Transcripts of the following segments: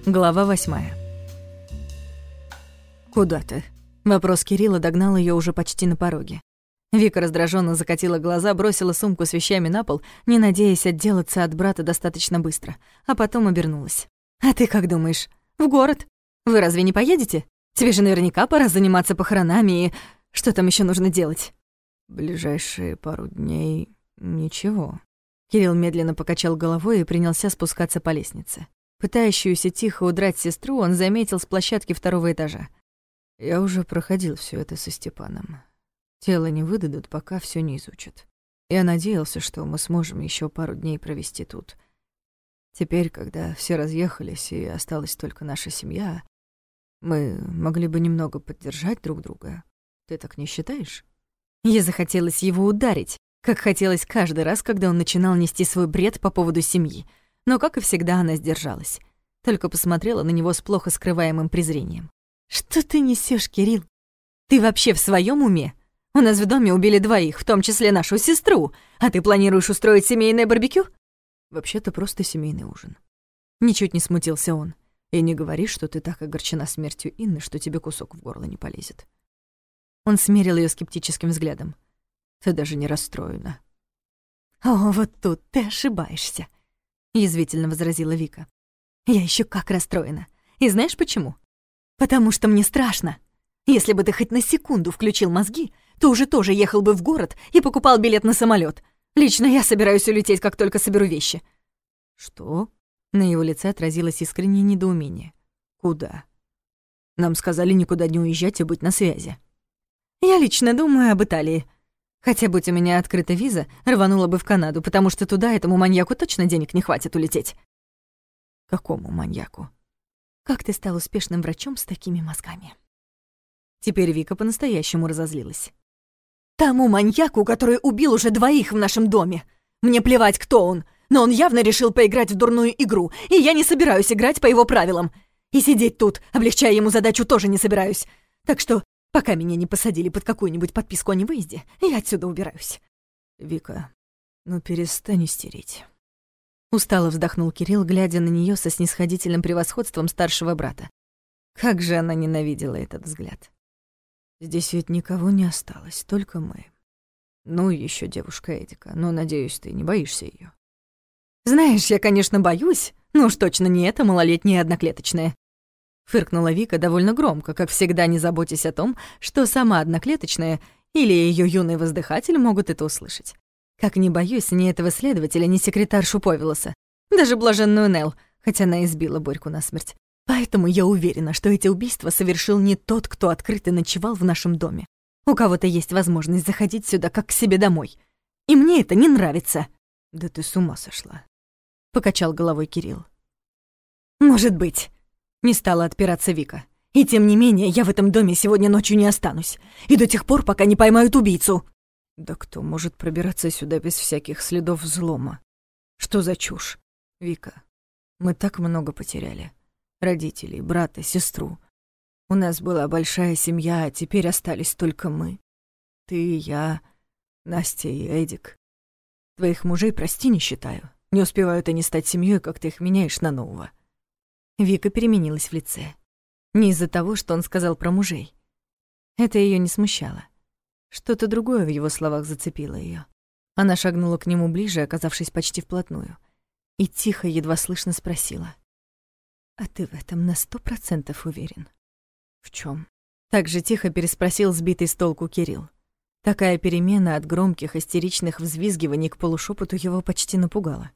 Глава 8. «Куда ты?» Вопрос Кирилла догнал её уже почти на пороге. Вика раздражённо закатила глаза, бросила сумку с вещами на пол, не надеясь отделаться от брата достаточно быстро, а потом обернулась. «А ты как думаешь? В город? Вы разве не поедете? Тебе же наверняка пора заниматься похоронами и... Что там ещё нужно делать?» «Ближайшие пару дней ничего». Кирилл медленно покачал головой и принялся спускаться по лестнице. Пытающуюся тихо удрать сестру он заметил с площадки 2-го этажа. «Я уже проходил всё это со Степаном. Тело не выдадут, пока всё не изучат. Я надеялся, что мы сможем ещё пару дней провести тут. Теперь, когда все разъехались и осталась только наша семья, мы могли бы немного поддержать друг друга. Ты так не считаешь?» Ей захотелось его ударить, как хотелось каждый раз, когда он начинал нести свой бред по поводу семьи. Но, как и всегда, она сдержалась. Только посмотрела на него с плохо скрываемым презрением. «Что ты несёшь, Кирилл? Ты вообще в своём уме? У нас в доме убили 2, в том числе нашу сестру, а ты планируешь устроить семейное барбекю?» «Вообще-то просто семейный ужин». Ничуть не смутился он. «И не говори, что ты так огорчена смертью Инны, что тебе кусок в горло не полезет». Он смерил её скептическим взглядом. «Ты даже не расстроена». «О, вот тут ты ошибаешься», — язвительно возразила Вика. «Я ещё как расстроена. И знаешь почему? Потому что мне страшно. Если бы ты хоть на секунду включил мозги, то уже тоже ехал бы в город и покупал билет на самолёт. Лично я собираюсь улететь, как только соберу вещи». «Что?» На его лице отразилось искреннее недоумение. «Куда? Нам сказали никуда не уезжать и быть на связи». «Я лично думаю об Италии. Хотя, будь у меня открыта виза, рванула бы в Канаду, потому что туда этому маньяку точно денег не хватит улететь». «Какому маньяку?» «Как ты стал успешным врачом с такими мозгами?» Теперь Вика по-настоящему разозлилась. «Тому маньяку, который убил уже 2 в нашем доме. Мне плевать, кто он, но он явно решил поиграть в дурную игру, и я не собираюсь играть по его правилам. И сидеть тут, облегчая ему задачу, тоже не собираюсь. Так что, пока меня не посадили под какую-нибудь подписку о невыезде, я отсюда убираюсь». «Вика, ну перестань истерить». Устало вздохнул Кирилл, глядя на неё со снисходительным превосходством старшего брата. Как же она ненавидела этот взгляд. «Здесь ведь никого не осталось, только мы. Ну и ещё девушка Эдика, но, надеюсь, ты не боишься её». «Знаешь, я, конечно, боюсь, но уж точно не эта малолетняя одноклеточная». Фыркнула Вика довольно громко, как всегда не заботясь о том, что сама одноклеточная или её юный воздыхатель могут это услышать. Как не боюсь ни этого следователя, ни секретаршу Повелоса, даже блаженную Нелл, хотя она избила Борьку насмерть. Поэтому я уверена, что эти убийства совершил не тот, кто открыто ночевал в нашем доме. У кого-то есть возможность заходить сюда как к себе домой. И мне это не нравится». «Да ты с ума сошла», — покачал головой Кирилл. «Может быть», — не стала отпираться Вика. «И тем не менее, я в этом доме сегодня ночью не останусь. И до тех пор, пока не поймают убийцу». «Да кто может пробираться сюда без всяких следов взлома? Что за чушь? Вика, мы так много потеряли. Родителей, брата, сестру. У нас была большая семья, а теперь остались только мы. Ты, я, Настя и Эдик. Твоих мужей, прости, не считаю. Не успевают они стать семьей, как ты их меняешь на нового». Вика переменилась в лице. Не из-за того, что он сказал про мужей. Это её не смущало. Что-то другое в его словах зацепило её. Она шагнула к нему ближе, оказавшись почти вплотную, и тихо, едва слышно спросила: «А ты в этом на 100% уверен?» «В чём?» Так же тихо переспросил сбитый с толку Кирилл. Такая перемена от громких истеричных взвизгиваний к полушёпоту его почти напугала.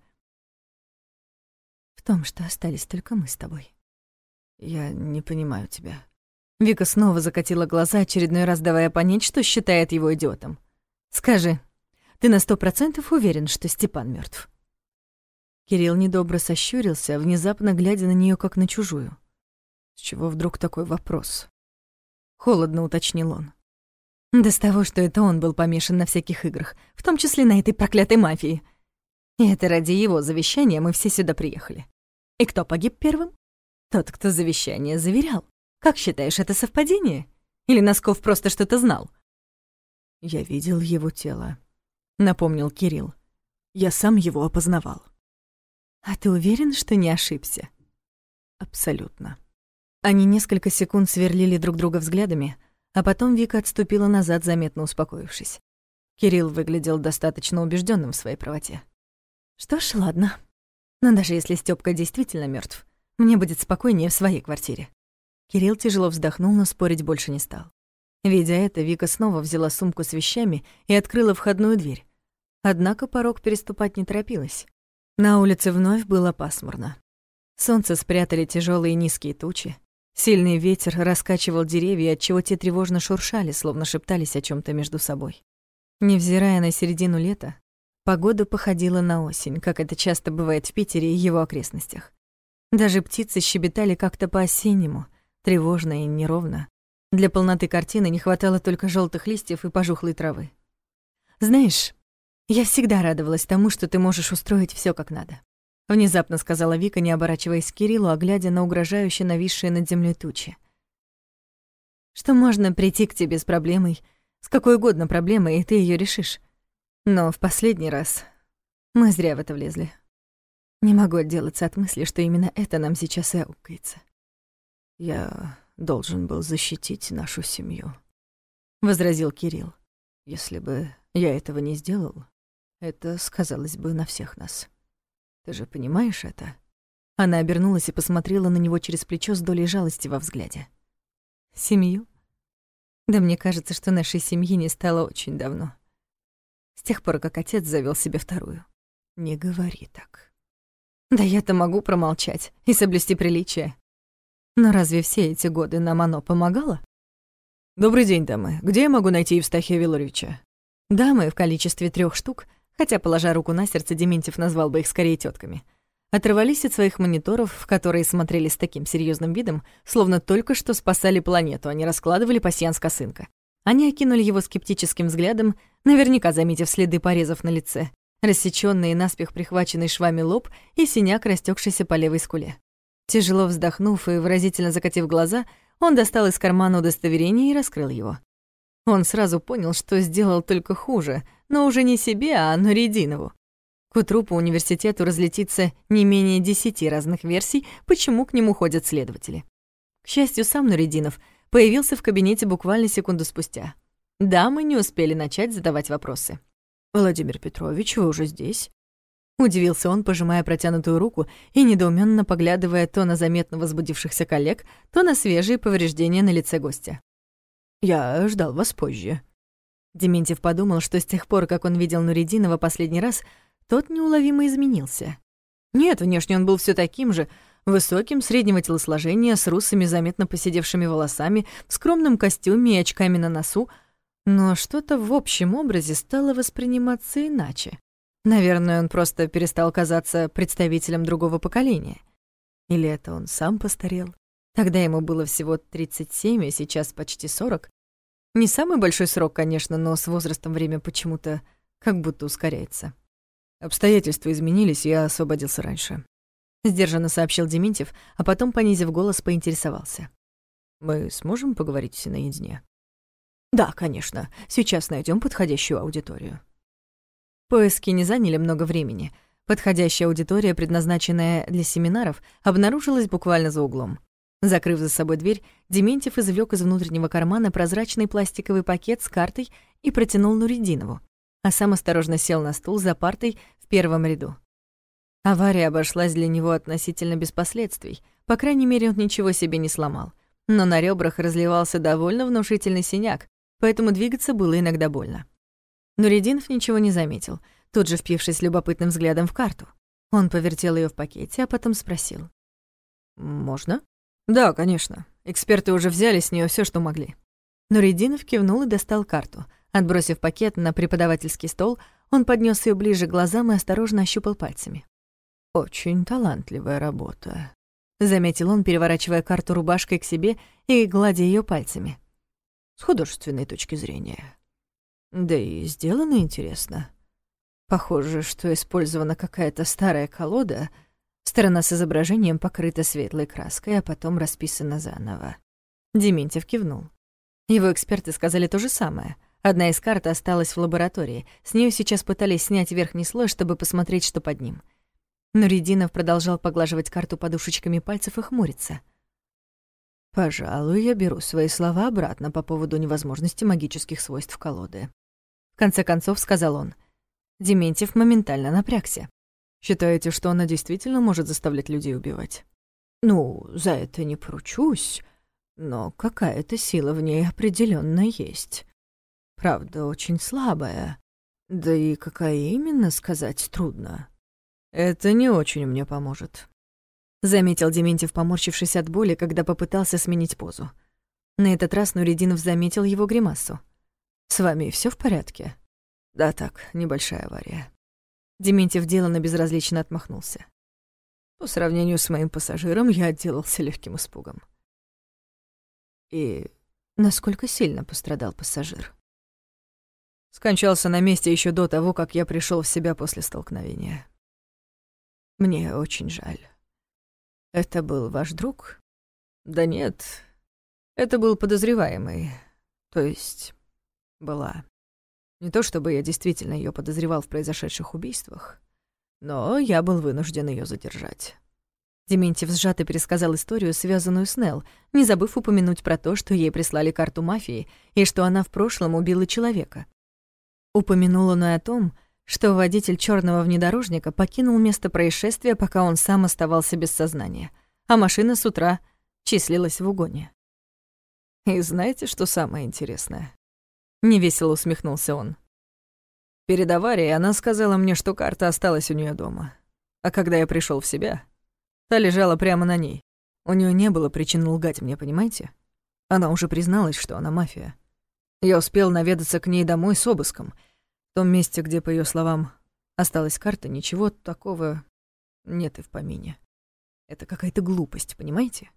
«В том, что остались только мы с тобой». «Я не понимаю тебя». Вика снова закатила глаза, очередной раз давая понять, что считает его идиотом. «Скажи, ты на 100% уверен, что Степан мёртв?» Кирилл недобро сощурился, внезапно глядя на неё как на чужую. «С чего вдруг такой вопрос?» Холодно уточнил он. «Да с того, что это он был помешан на всяких играх, в том числе на этой проклятой мафии. И это ради его завещания мы все сюда приехали. И кто погиб первым? Тот, кто завещание заверял. Как считаешь, это совпадение? Или Носков просто что-то знал?» «Я видел его тело», — напомнил Кирилл. «Я сам его опознавал». «А ты уверен, что не ошибся?» Абсолютно. Они несколько секунд сверлили друг друга взглядами, а потом Вика отступила назад, заметно успокоившись. Кирилл выглядел достаточно убежденным в своей правоте. Что ж, ладно. Но даже если Стёпка действительно мертв, мне будет спокойнее в своей квартире. Кирилл тяжело вздохнул, но спорить больше не стал. Видя это, Вика снова взяла сумку с вещами и открыла входную дверь. Однако порог переступать не торопилась. На улице вновь было пасмурно. Солнце спрятали тяжелые низкие тучи. Сильный ветер раскачивал деревья, отчего те тревожно шуршали, словно шептались о чем то между собой. Невзирая на середину лета, погода походила на осень, как это часто бывает в Питере и его окрестностях. Даже птицы щебетали как-то по-осеннему, тревожно и неровно. Для полноты картины не хватало только желтых листьев и пожухлой травы. «Знаешь, я всегда радовалась тому, что ты можешь устроить все как надо», — внезапно сказала Вика, не оборачиваясь к Кириллу, а глядя на угрожающе нависшие над землей тучи. «Что можно прийти к тебе с проблемой, с какой угодно проблемой, и ты ее решишь. Но в последний раз мы зря в это влезли. Не могу отделаться от мысли, что именно это нам сейчас и аукается». «Я должен был защитить нашу семью», — возразил Кирилл. «Если бы я этого не сделал, это сказалось бы на всех нас. Ты же понимаешь это?» Она обернулась и посмотрела на него через плечо с долей жалости во взгляде. «Семью? Да мне кажется, что нашей семьи не стало очень давно. С тех пор, как отец завёл себе вторую». «Не говори так». «Да я-то могу промолчать и соблюсти приличие. Но разве все эти годы нам оно помогало?» «Добрый день, дамы. Где я могу найти Евстахия Вилорьевича?» Дамы в количестве 3 штук, хотя, положа руку на сердце, Дементьев назвал бы их скорее тётками, оторвались от своих мониторов, в которые смотрели с таким серьёзным видом, словно только что спасали планету, а не раскладывали пасьянс-косынка. Они окинули его скептическим взглядом, наверняка заметив следы порезов на лице, рассечённый и наспех прихваченный швами лоб и синяк, растёкшийся по левой скуле. Тяжело вздохнув и выразительно закатив глаза, он достал из кармана удостоверение и раскрыл его. Он сразу понял, что сделал только хуже, но уже не себе, а Нуридинову. К утру по университету разлетится не менее 10 разных версий, почему к нему ходят следователи. К счастью, сам Нуридинов появился в кабинете буквально секунду спустя. Дамы не успели начать задавать вопросы. «Владимир Петрович, вы уже здесь?» Удивился он, пожимая протянутую руку и недоуменно поглядывая то на заметно возбудившихся коллег, то на свежие повреждения на лице гостя. «Я ждал вас позже». Дементьев подумал, что с тех пор, как он видел Нуридинова последний раз, тот неуловимо изменился. Нет, внешне он был все таким же, высоким, среднего телосложения, с русыми, заметно поседевшими волосами, в скромном костюме и очками на носу, но что-то в общем образе стало восприниматься иначе. Наверное, он просто перестал казаться представителем другого поколения. Или это он сам постарел? Тогда ему было всего 37, а сейчас почти 40. Не самый большой срок, конечно, но с возрастом время почему-то как будто ускоряется. «Обстоятельства изменились, я освободился раньше», — сдержанно сообщил Дементьев, а потом, понизив голос, поинтересовался. «Мы сможем поговорить наедине?» «Да, конечно. Сейчас найдем подходящую аудиторию». Поиски не заняли много времени. Подходящая аудитория, предназначенная для семинаров, обнаружилась буквально за углом. Закрыв за собой дверь, Дементьев извлёк из внутреннего кармана прозрачный пластиковый пакет с картой и протянул Нуридинову, а сам осторожно сел на стул за партой в первом ряду. Авария обошлась для него относительно без последствий, по крайней мере, он ничего себе не сломал. Но на ребрах разливался довольно внушительный синяк, поэтому двигаться было иногда больно. Нуридинов ничего не заметил, тут же впившись любопытным взглядом в карту. Он повертел её в пакете, а потом спросил. «Можно?» «Да, конечно. Эксперты уже взяли с неё всё, что могли». Нуридинов кивнул и достал карту. Отбросив пакет на преподавательский стол, он поднёс её ближе к глазам и осторожно ощупал пальцами. «Очень талантливая работа», — заметил он, переворачивая карту рубашкой к себе и гладя её пальцами. «С художественной точки зрения. Да и сделано интересно. Похоже, что использована какая-то старая колода, сторона с изображением покрыта светлой краской, а потом расписана заново». Дементьев кивнул. Его эксперты сказали то же самое. Одна из карт осталась в лаборатории. С неё сейчас пытались снять верхний слой, чтобы посмотреть, что под ним. Нуридинов продолжал поглаживать карту подушечками пальцев и хмуриться. «Пожалуй, я беру свои слова обратно по поводу невозможности магических свойств колоды», — в конце концов сказал он. Дементьев моментально напрягся. «Считаете, что она действительно может заставлять людей убивать?» «Ну, за это не поручусь, но какая-то сила в ней определённо есть. Правда, очень слабая. Да и какая именно, сказать трудно. Это не очень мне поможет», — заметил Дементьев, поморщившись от боли, когда попытался сменить позу. На этот раз Нуридинов заметил его гримасу. «С вами всё в порядке?» «Да так, небольшая авария». Дементьев деланно безразлично отмахнулся. «По сравнению с моим пассажиром я отделался легким испугом». «И насколько сильно пострадал пассажир?» «Скончался на месте ещё до того, как я пришёл в себя после столкновения. Мне очень жаль. Это был ваш друг?» «Да нет, это был подозреваемый. То есть, была. Не то чтобы я действительно её подозревал в произошедших убийствах, но я был вынужден её задержать». Дементьев сжато пересказал историю, связанную с Нелл, не забыв упомянуть про то, что ей прислали карту мафии и что она в прошлом убила человека. Упомянул он и о том, что водитель чёрного внедорожника покинул место происшествия, пока он сам оставался без сознания, а машина с утра числилась в угоне. «И знаете, что самое интересное?» — невесело усмехнулся он. «Перед аварией она сказала мне, что карта осталась у неё дома. А когда я пришёл в себя, та лежала прямо на ней. У неё не было причин лгать мне, понимаете? Она уже призналась, что она мафия. Я успел наведаться к ней домой с обыском. В том месте, где, по её словам, осталась карта, ничего такого нет и в помине. Это какая-то глупость, понимаете?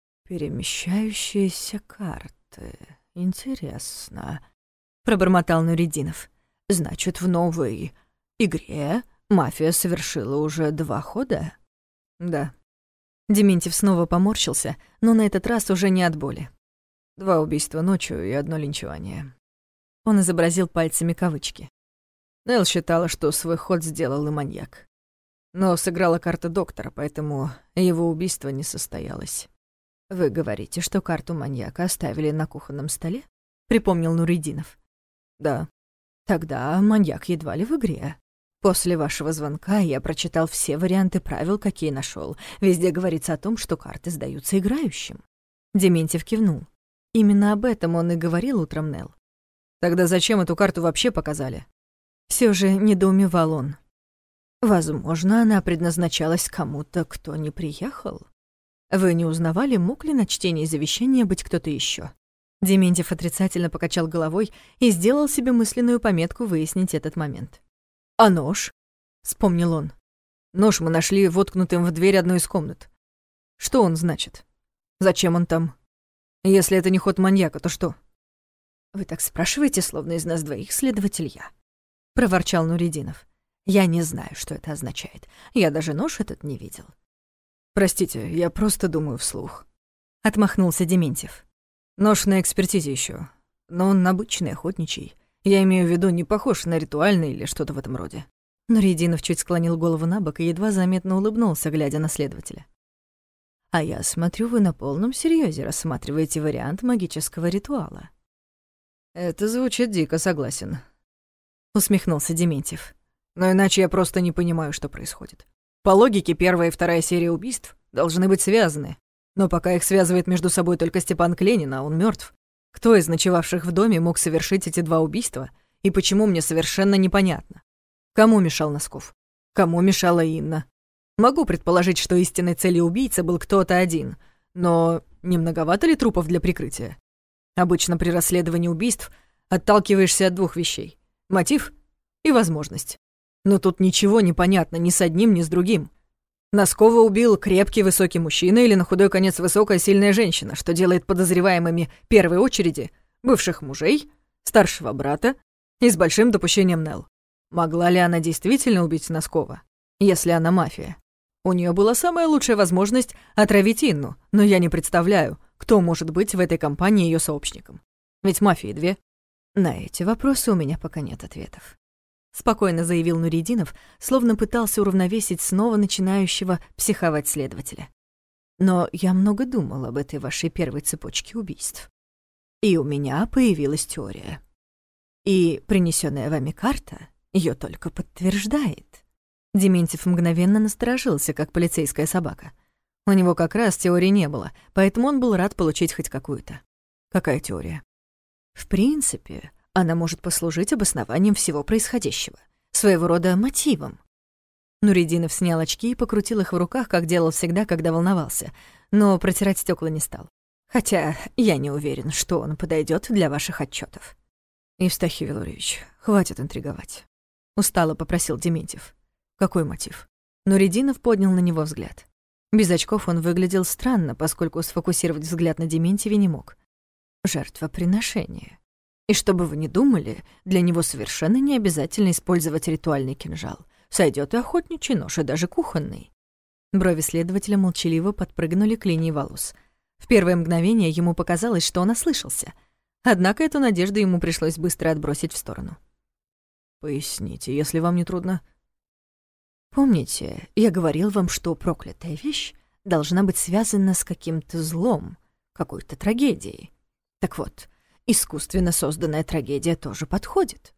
Перемещающиеся карты. Интересно», — пробормотал Нуридинов. «Значит, в новой игре мафия совершила уже 2 хода?» «Да». Дементьев снова поморщился, но на этот раз уже не от боли. 2 убийства ночью и 1 линчевание. Он изобразил пальцами кавычки. Нелл считала, что свой ход сделал и маньяк. Но сыграла карта доктора, поэтому его убийство не состоялось. «Вы говорите, что карту маньяка оставили на кухонном столе?» — припомнил Нуридинов. «Да. Тогда маньяк едва ли в игре. После вашего звонка я прочитал все варианты правил, какие нашёл. Везде говорится о том, что карты сдаются играющим». Дементьев кивнул. Именно об этом он и говорил утром Нелл. «Тогда зачем эту карту вообще показали?» Всё же недоумевал он. «Возможно, она предназначалась кому-то, кто не приехал. Вы не узнавали, мог ли на чтении завещания быть кто-то ещё?» Дементьев отрицательно покачал головой и сделал себе мысленную пометку выяснить этот момент. «А нож?» — вспомнил он. «Нож мы нашли воткнутым в дверь одной из комнат. Что он значит? Зачем он там? Если это не ход маньяка, то что?» «Вы так спрашиваете, словно из нас двоих следователь я», — проворчал Нуридинов. «Я не знаю, что это означает. Я даже нож этот не видел». «Простите, я просто думаю вслух», — отмахнулся Дементьев. «Нож на экспертизе ещё, но он обычный, охотничий. Я имею в виду, не похож на ритуальный или что-то в этом роде». Нуридинов чуть склонил голову набок и едва заметно улыбнулся, глядя на следователя. «А я смотрю, вы на полном серьёзе рассматриваете вариант магического ритуала». «Это звучит дико, согласен», — усмехнулся Дементьев. «Но иначе я просто не понимаю, что происходит. По логике, 1 и 2 серия убийств должны быть связаны. Но пока их связывает между собой только Степан Кленин, а он мёртв, кто из ночевавших в доме мог совершить эти 2 убийства, и почему, мне совершенно непонятно. Кому мешал Носков? Кому мешала Инна? Могу предположить, что истинной целью убийцы был кто-то один, но не многовато ли трупов для прикрытия? Обычно при расследовании убийств отталкиваешься от 2 вещей — мотив и возможность. Но тут ничего не понятно ни с одним, ни с другим. Носкова убил крепкий высокий мужчина или на худой конец высокая сильная женщина, что делает подозреваемыми в первой очереди бывших мужей, старшего брата и с большим допущением Нелл. Могла ли она действительно убить Носкова, если она мафия? У неё была самая лучшая возможность отравить Инну, но я не представляю, кто может быть в этой компании её сообщником. Ведь мафии 2. На эти вопросы у меня пока нет ответов. спокойно заявил Нуридинов, словно пытался уравновесить снова начинающего психовать следователя. Но я много думал об этой вашей первой цепочке убийств. И у меня появилась теория. И принесенная вами карта ее только подтверждает. Дементьев мгновенно насторожился, как полицейская собака. У него как раз теории не было, поэтому он был рад получить хоть какую-то. Какая теория? В принципе, она может послужить обоснованием всего происходящего, своего рода мотивом. Нуридинов снял очки и покрутил их в руках, как делал всегда, когда волновался, но протирать стекла не стал. Хотя я не уверен, что он подойдет для ваших отчетов. Евстахий Вилорьевич, хватит интриговать. Устало попросил Дементьев. Какой мотив? Нуридинов поднял на него взгляд. Без очков он выглядел странно, поскольку сфокусировать взгляд на Дементьеве не мог. Жертвоприношение. И чтобы вы не думали, для него совершенно не обязательно использовать ритуальный кинжал. Сойдет и охотничий нож, и даже кухонный. Брови следователя молчаливо подпрыгнули к линии волос. В первое мгновение ему показалось, что он ослышался. Однако эту надежду ему пришлось быстро отбросить в сторону. «Поясните, если вам не трудно». «Помните, я говорил вам, что проклятая вещь должна быть связана с каким-то злом, какой-то трагедией. Так вот, искусственно созданная трагедия тоже подходит».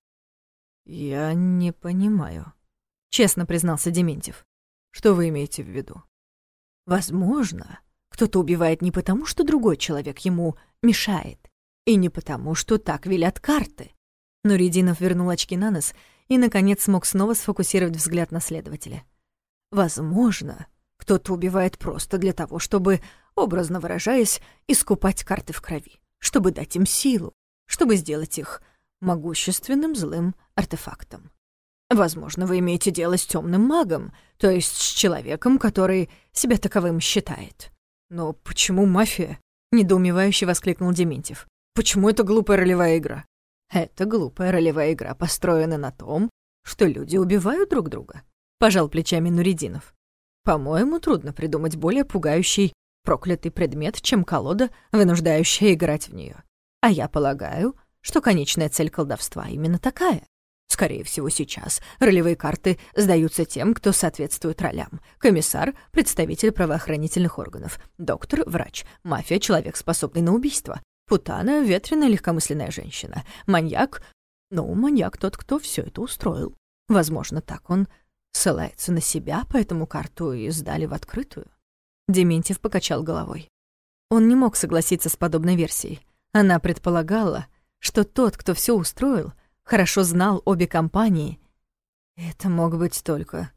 «Я не понимаю», — честно признался Дементьев. «Что вы имеете в виду?» «Возможно, кто-то убивает не потому, что другой человек ему мешает, и не потому, что так велят карты». Нуридинов вернул очки на нос и, наконец, смог снова сфокусировать взгляд на следователя. «Возможно, кто-то убивает просто для того, чтобы, образно выражаясь, искупать карты в крови, чтобы дать им силу, чтобы сделать их могущественным злым артефактом. Возможно, вы имеете дело с темным магом, то есть с человеком, который себя таковым считает». «Но почему мафия?» — недоумевающе воскликнул Дементьев. «Почему это глупая ролевая игра?» «Эта глупая ролевая игра построена на том, что люди убивают друг друга», — пожал плечами Нуридинов. «По-моему, трудно придумать более пугающий, проклятый предмет, чем колода, вынуждающая играть в нее. А я полагаю, что конечная цель колдовства именно такая. Скорее всего, сейчас ролевые карты сдаются тем, кто соответствует ролям. Комиссар — представитель правоохранительных органов, доктор — врач, мафия — человек, способный на убийство, путана — ветреная легкомысленная женщина, маньяк — маньяк тот, кто все это устроил. Возможно, так он ссылается на себя, поэтому карту и сдали в открытую». Дементьев покачал головой. Он не мог согласиться с подобной версией. Она предполагала, что тот, кто все устроил, хорошо знал обе компании. Это мог быть только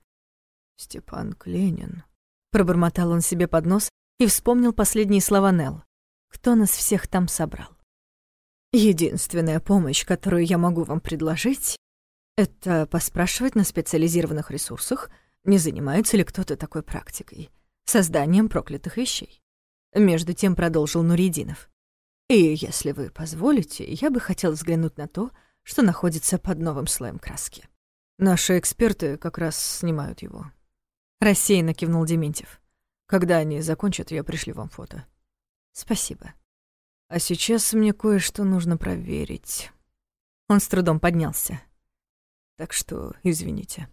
Степан Кленин. Пробормотал он себе под нос и вспомнил последние слова Нелл. Кто нас всех там собрал? Единственная помощь, которую я могу вам предложить, это поспрашивать на специализированных ресурсах, не занимается ли кто-то такой практикой, созданием проклятых вещей. Между тем продолжил Нуридинов. И если вы позволите, я бы хотел взглянуть на то, что находится под новым слоем краски. Наши эксперты как раз снимают его. Рассеянно кивнул Дементьев. Когда они закончат, я пришлю вам фото. Спасибо. А сейчас мне кое-что нужно проверить. Он с трудом поднялся. Так что извините.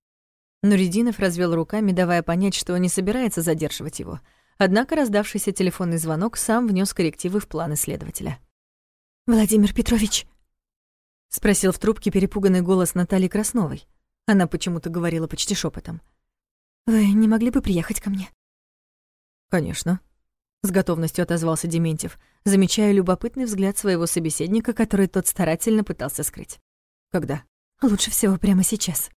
Нуридинов развел руками, давая понять, что не собирается задерживать его. Однако раздавшийся телефонный звонок сам внес коррективы в планы следователя. «Владимир Петрович!» — спросил в трубке перепуганный голос Натальи Красновой. Она почему-то говорила почти шепотом. «Вы не могли бы приехать ко мне?» «Конечно», — с готовностью отозвался Дементьев, замечая любопытный взгляд своего собеседника, который тот старательно пытался скрыть. «Когда?» «Лучше всего прямо сейчас».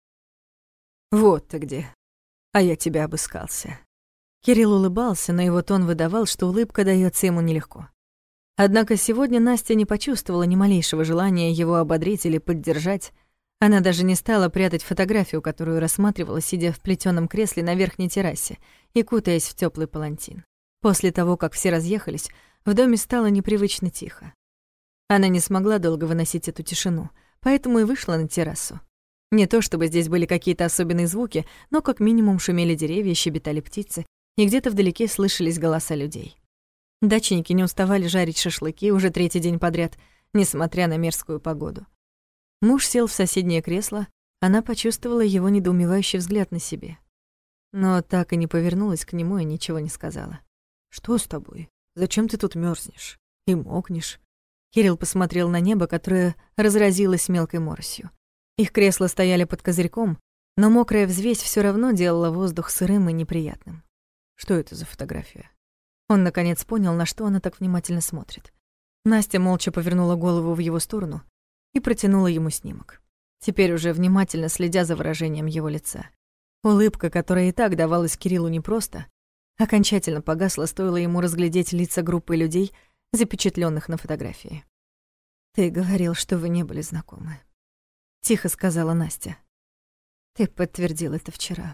«Вот ты где. А я тебя обыскался». Кирилл улыбался, но его тон выдавал, что улыбка даётся ему нелегко. Однако сегодня Настя не почувствовала ни малейшего желания его ободрить или поддержать. Она даже не стала прятать фотографию, которую рассматривала, сидя в плетёном кресле на верхней террасе и кутаясь в тёплый палантин. После того, как все разъехались, в доме стало непривычно тихо. Она не смогла долго выносить эту тишину, поэтому и вышла на террасу. Не то чтобы здесь были какие-то особенные звуки, но как минимум шумели деревья, щебетали птицы, и где-то вдалеке слышались голоса людей. Дачники не уставали жарить шашлыки уже третий день подряд, несмотря на мерзкую погоду. Муж сел в соседнее кресло, Она почувствовала его недоумевающий взгляд на себе, но так и не повернулась к нему и ничего не сказала. «Что с тобой? Зачем ты тут мёрзнешь и мокнешь?» Кирилл посмотрел на небо, которое разразилось мелкой моросью. Их кресла стояли под козырьком, но мокрая взвесь всё равно делала воздух сырым и неприятным. «Что это за фотография?» Он наконец понял, на что она так внимательно смотрит. Настя молча повернула голову в его сторону и протянула ему снимок, теперь уже внимательно следя за выражением его лица. Улыбка, которая и так давалась Кириллу непросто, окончательно погасла, стоило ему разглядеть лица группы людей, запечатлённых на фотографии. «Ты говорил, что вы не были знакомы», — тихо сказала Настя. «Ты подтвердил это вчера.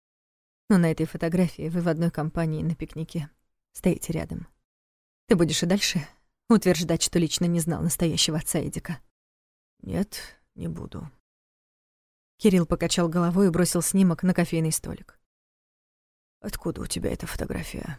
Но на этой фотографии вы в одной компании на пикнике стоите рядом. Ты будешь и дальше утверждать, что лично не знал настоящего отца Эдика?» «Нет, не буду». Кирилл покачал головой и бросил снимок на кофейный столик. «Откуда у тебя эта фотография?»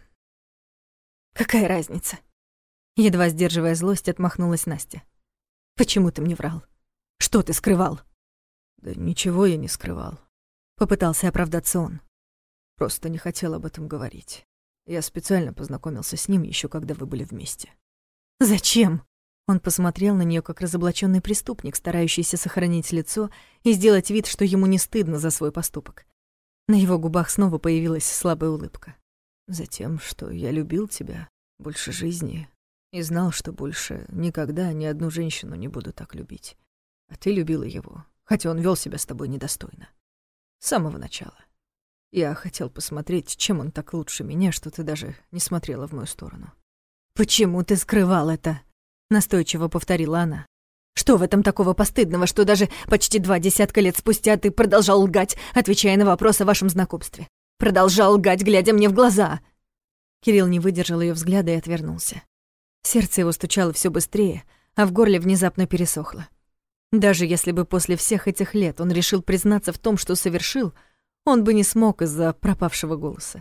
«Какая разница?» Едва сдерживая злость, отмахнулась Настя. «Почему ты мне врал? Что ты скрывал?» «Да ничего я не скрывал», — попытался оправдаться он. «Просто не хотел об этом говорить. Я специально познакомился с ним еще когда вы были вместе». «Зачем?» Он посмотрел на нее как разоблаченный преступник, старающийся сохранить лицо и сделать вид, что ему не стыдно за свой поступок. На его губах снова появилась слабая улыбка. «Затем, что я любил тебя больше жизни и знал, что больше никогда ни одну женщину не буду так любить. А ты любила его, хотя он вел себя с тобой недостойно. С самого начала. Я хотел посмотреть, чем он так лучше меня, что ты даже не смотрела в мою сторону». «Почему ты скрывал это?» — настойчиво повторила она. «Что в этом такого постыдного, что даже почти 20 лет спустя ты продолжал лгать, отвечая на вопрос о вашем знакомстве? Продолжал лгать, глядя мне в глаза!» Кирилл не выдержал ее взгляда и отвернулся. Сердце его стучало все быстрее, а в горле внезапно пересохло. Даже если бы после всех этих лет он решил признаться в том, что совершил, он бы не смог из-за пропавшего голоса.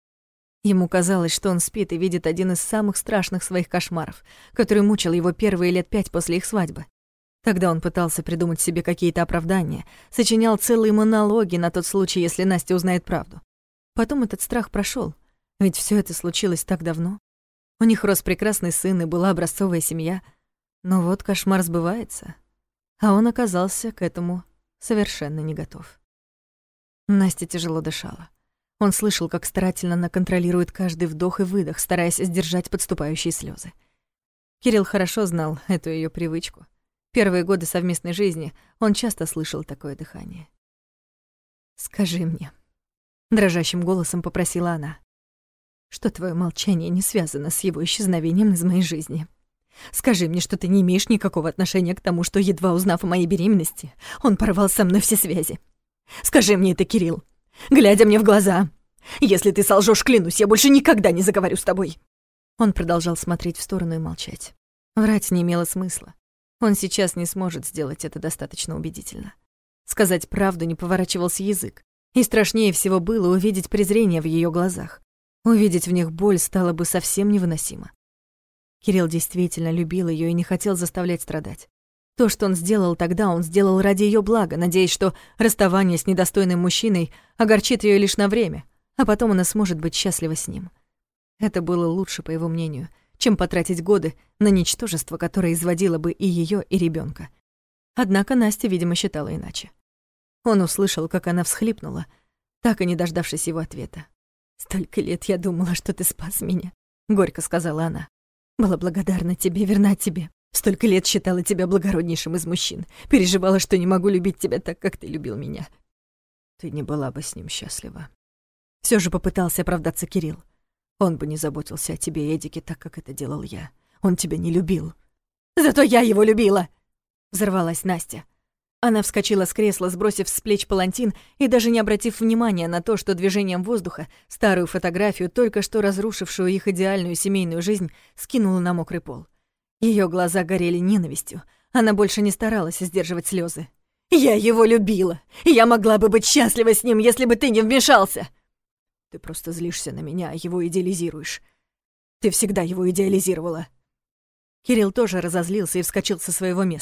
Ему казалось, что он спит и видит один из самых страшных своих кошмаров, который мучил его первые лет 5 после их свадьбы. Тогда он пытался придумать себе какие-то оправдания, сочинял целые монологи на тот случай, если Настя узнает правду. Потом этот страх прошел, ведь все это случилось так давно. У них рос прекрасный сын и была образцовая семья. Но вот кошмар сбывается, а он оказался к этому совершенно не готов. Настя тяжело дышала. Он слышал, как старательно она контролирует каждый вдох и выдох, стараясь сдержать подступающие слезы. Кирилл хорошо знал эту ее привычку. Первые годы совместной жизни он часто слышал такое дыхание. «Скажи мне», — дрожащим голосом попросила она, «что твое молчание не связано с его исчезновением из моей жизни. Скажи мне, что ты не имеешь никакого отношения к тому, что, едва узнав о моей беременности, он порвал со мной все связи. Скажи мне это, Кирилл, глядя мне в глаза. Если ты солжёшь, клянусь, я больше никогда не заговорю с тобой». Он продолжал смотреть в сторону и молчать. Врать не имело смысла. Он сейчас не сможет сделать это достаточно убедительно. Сказать правду не поворачивался язык. И страшнее всего было увидеть презрение в ее глазах. Увидеть в них боль стало бы совсем невыносимо. Кирилл действительно любил ее и не хотел заставлять страдать. То, что он сделал тогда, он сделал ради ее блага, надеясь, что расставание с недостойным мужчиной огорчит ее лишь на время, а потом она сможет быть счастлива с ним. Это было лучше, по его мнению, чем потратить годы на ничтожество, которое изводило бы и ее, и ребенка. Однако Настя, видимо, считала иначе. Он услышал, как она всхлипнула, так и не дождавшись его ответа. «Столько лет я думала, что ты спас меня», — горько сказала она. «Была благодарна тебе, верна тебе. Столько лет считала тебя благороднейшим из мужчин. Переживала, что не могу любить тебя так, как ты любил меня». «Ты не была бы с ним счастлива». Всё же попытался оправдаться Кирилл. «Он бы не заботился о тебе, Эдике, так, как это делал я. Он тебя не любил». «Зато я его любила!» — взорвалась Настя. Она вскочила с кресла, сбросив с плеч палантин и даже не обратив внимания на то, что движением воздуха старую фотографию, только что разрушившую их идеальную семейную жизнь, скинула на мокрый пол. Её глаза горели ненавистью. Она больше не старалась сдерживать слёзы. «Я его любила! И я могла бы быть счастлива с ним, если бы ты не вмешался!» «Ты просто злишься на меня, а его идеализируешь. Ты всегда его идеализировала». Кирилл тоже разозлился и вскочил со своего места.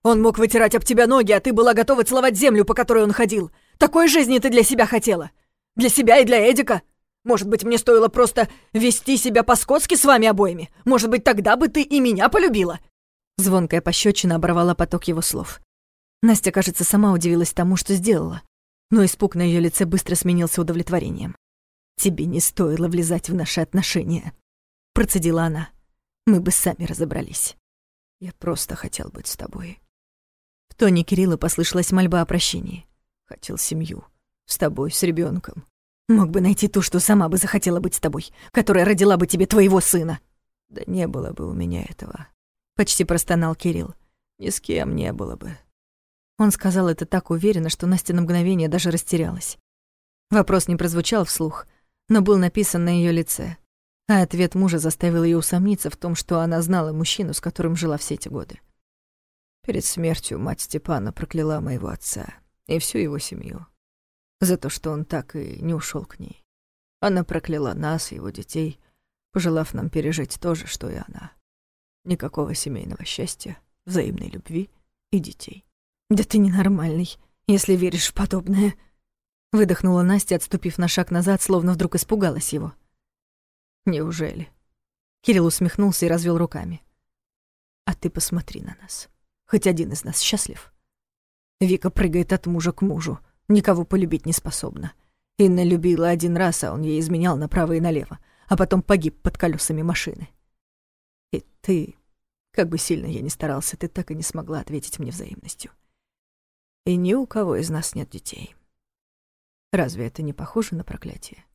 Он мог вытирать об тебя ноги, а ты была готова целовать землю, по которой он ходил. Такой жизни ты для себя хотела. Для себя и для Эдика. Может быть, мне стоило просто вести себя по-скотски с вами обоими? Может быть, тогда бы ты и меня полюбила?» Звонкая пощечина оборвала поток его слов. Настя, кажется, сама удивилась тому, что сделала, но испуг на ее лице быстро сменился удовлетворением. «Тебе не стоило влезать в наши отношения», — процедила она. «Мы бы сами разобрались. Я просто хотел быть с тобой». В тоне Кирилла послышалась мольба о прощении. «Хотел семью. С тобой, с ребенком. Мог бы найти ту, что сама бы захотела быть с тобой, которая родила бы тебе твоего сына». «Да не было бы у меня этого», — почти простонал Кирилл. «Ни с кем не было бы». Он сказал это так уверенно, что Настя на мгновение даже растерялась. Вопрос не прозвучал вслух, но был написан на ее лице, а ответ мужа заставил ее усомниться в том, что она знала мужчину, с которым жила все эти годы. Перед смертью мать Степана прокляла моего отца и всю его семью за то, что он так и не ушел к ней. Она прокляла нас, его детей, пожелав нам пережить то же, что и она. Никакого семейного счастья, взаимной любви и детей. «Да ты ненормальный, если веришь в подобное», — выдохнула Настя, отступив на шаг назад, словно вдруг испугалась его. «Неужели?» Кирилл усмехнулся и развел руками. «А ты посмотри на нас. Хоть один из нас счастлив? Вика прыгает от мужа к мужу, никого полюбить не способна. Инна любила один раз, а он ей изменял направо и налево, а потом погиб под колесами машины. И ты, как бы сильно я ни старался, ты так и не смогла ответить мне взаимностью. И ни у кого из нас нет детей. Разве это не похоже на проклятие?